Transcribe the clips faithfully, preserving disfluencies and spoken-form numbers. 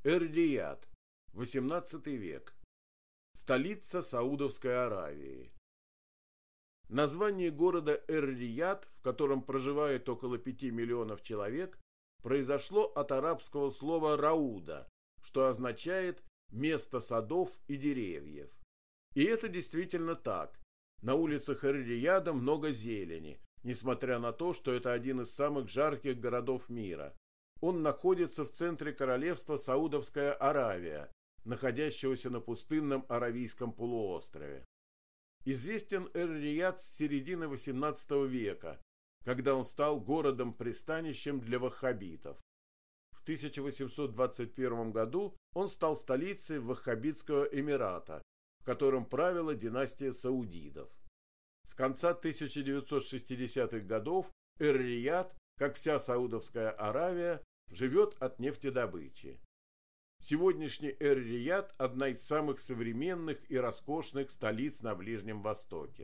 Эр-Рияд, восемнадцатый век. Столица Саудовской Аравии. Название города Эр-Рияд, в котором проживает около пяти миллионов человек, произошло от арабского слова рауда, что означает место садов и деревьев. И это действительно так. На улицах Эр-Рияда много зелени, несмотря на то, что это один из самых жарких городов мира. Он находится в центре королевства Саудовская Аравия, находящегося на пустынном Аравийском полуострове. Известен Эр-Рияд с середины восемнадцатого века, когда он стал городом-пристанищем для ваххабитов. В тысяча восемьсот двадцать первом году он стал столицей Ваххабитского Эмирата, в котором правила династия саудидов. С конца тысяча девятьсот шестидесятых годов Эр-Рияд, как вся Саудовская Аравия, живет от нефтедобычи. Сегодняшний Эр-Рияд – одна из самых современных и роскошных столиц на Ближнем Востоке.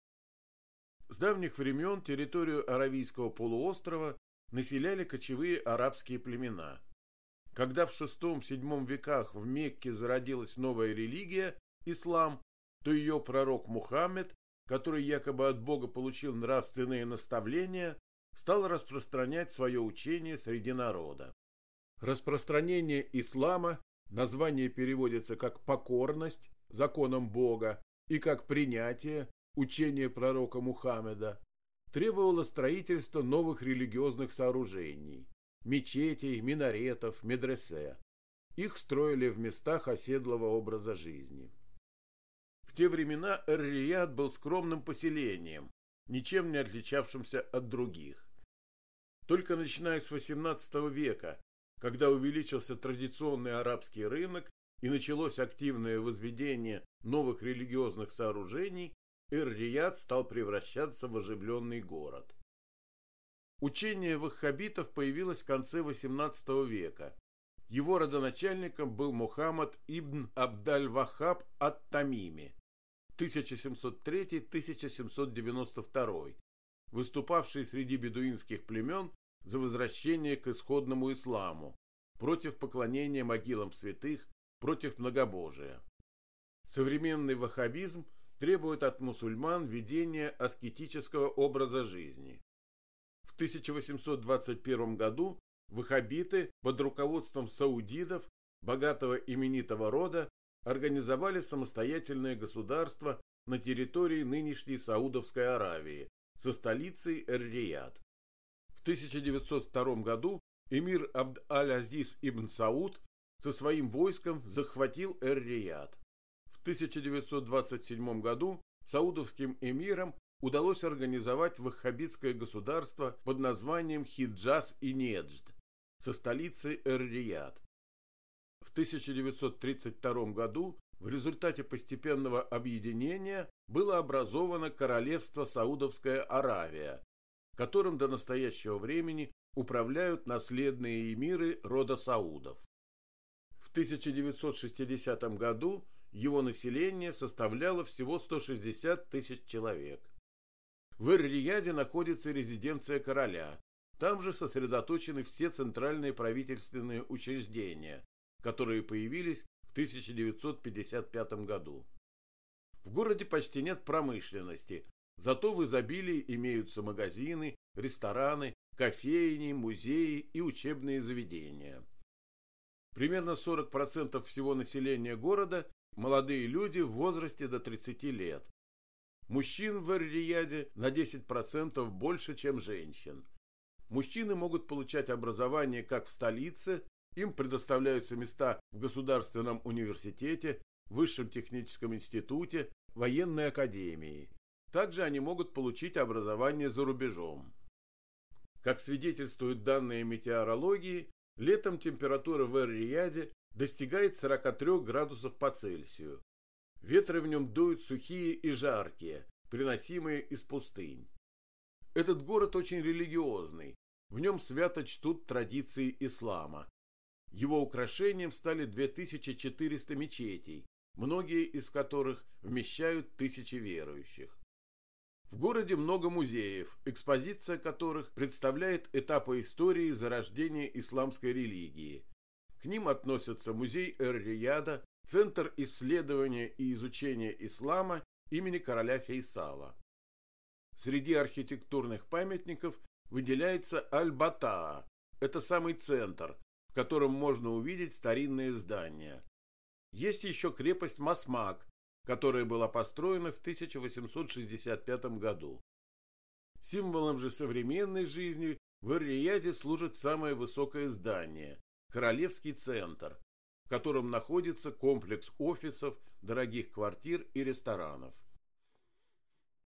С давних времен территорию Аравийского полуострова населяли кочевые арабские племена. Когда в шестом-седьмом веках в Мекке зародилась новая религия – ислам, то ее пророк Мухаммед, который якобы от Бога получил нравственные наставления, стал распространять свое учение среди народа. Распространение ислама, название переводится как «покорность» законам Бога и как «принятие» учение пророка Мухаммеда, требовало строительства новых религиозных сооружений – мечетей, минаретов, медресе. Их строили в местах оседлого образа жизни. В те времена Эр-Рияд был скромным поселением, ничем не отличавшимся от других. Только начиная с восемнадцатого века, когда увеличился традиционный арабский рынок и началось активное возведение новых религиозных сооружений, Эр-Рияд стал превращаться в оживленный город. Учение ваххабитов появилось в конце восемнадцатого века. Его родоначальником был Мухаммад ибн Абдаль-Ваххаб ат-Тамими тысяча семьсот третий — тысяча семьсот девяносто второй, выступавший среди бедуинских племен за возвращение к исходному исламу, против поклонения могилам святых, против многобожия. Современный ваххабизм требует от мусульман ведения аскетического образа жизни. В тысяча восемьсот двадцать первом году ваххабиты под руководством саудидов, богатого именитого рода, организовали самостоятельное государство на территории нынешней Саудовской Аравии со столицей Эр-Рияд. В тысяча девятьсот втором году эмир Абд-аль-Азиз ибн Сауд со своим войском захватил Эр-Рияд. В тысяча девятьсот двадцать седьмом году саудовским эмирам удалось организовать ваххабитское государство под названием Хиджаз и Неджд со столицей Эр-Рияд. В тысяча девятьсот тридцать втором году в результате постепенного объединения было образовано Королевство Саудовская Аравия, которым до настоящего времени управляют наследные эмиры рода Саудов. В тысяча девятьсот шестидесятом году его население составляло всего сто шестьдесят тысяч человек. В Эр-Рияде находится резиденция короля. Там же сосредоточены все центральные правительственные учреждения, которые появились в тысяча девятьсот пятьдесят пятом году. В городе почти нет промышленности, зато в изобилии имеются магазины, рестораны, кофейни, музеи и учебные заведения. Примерно сорок процентов всего населения города – молодые люди в возрасте до тридцати лет. Мужчин в Эр-Рияде на десять процентов больше, чем женщин. Мужчины могут получать образование как в столице, им предоставляются места в Государственном университете, Высшем техническом институте, военной академии. Также они могут получить образование за рубежом. Как свидетельствуют данные метеорологии, летом температура в Эр-Рияде достигает сорока трёх градусов по Цельсию. Ветры в нем дуют сухие и жаркие, приносимые из пустынь. Этот город очень религиозный, в нем свято чтут традиции ислама. Его украшением стали две тысячи четыреста мечетей, многие из которых вмещают тысячи верующих. В городе много музеев, экспозиция которых представляет этапы истории зарождения исламской религии. К ним относятся музей Эр-Рияда, Центр исследования и изучения ислама имени короля Фейсала. Среди архитектурных памятников выделяется Аль-Батаа. Это самый центр, в котором можно увидеть старинные здания. Есть еще крепость Масмак, которая была построена в тысяча восемьсот шестьдесят пятом году. Символом же современной жизни в Эр-Рияде служит самое высокое здание – Королевский центр, в котором находится комплекс офисов, дорогих квартир и ресторанов.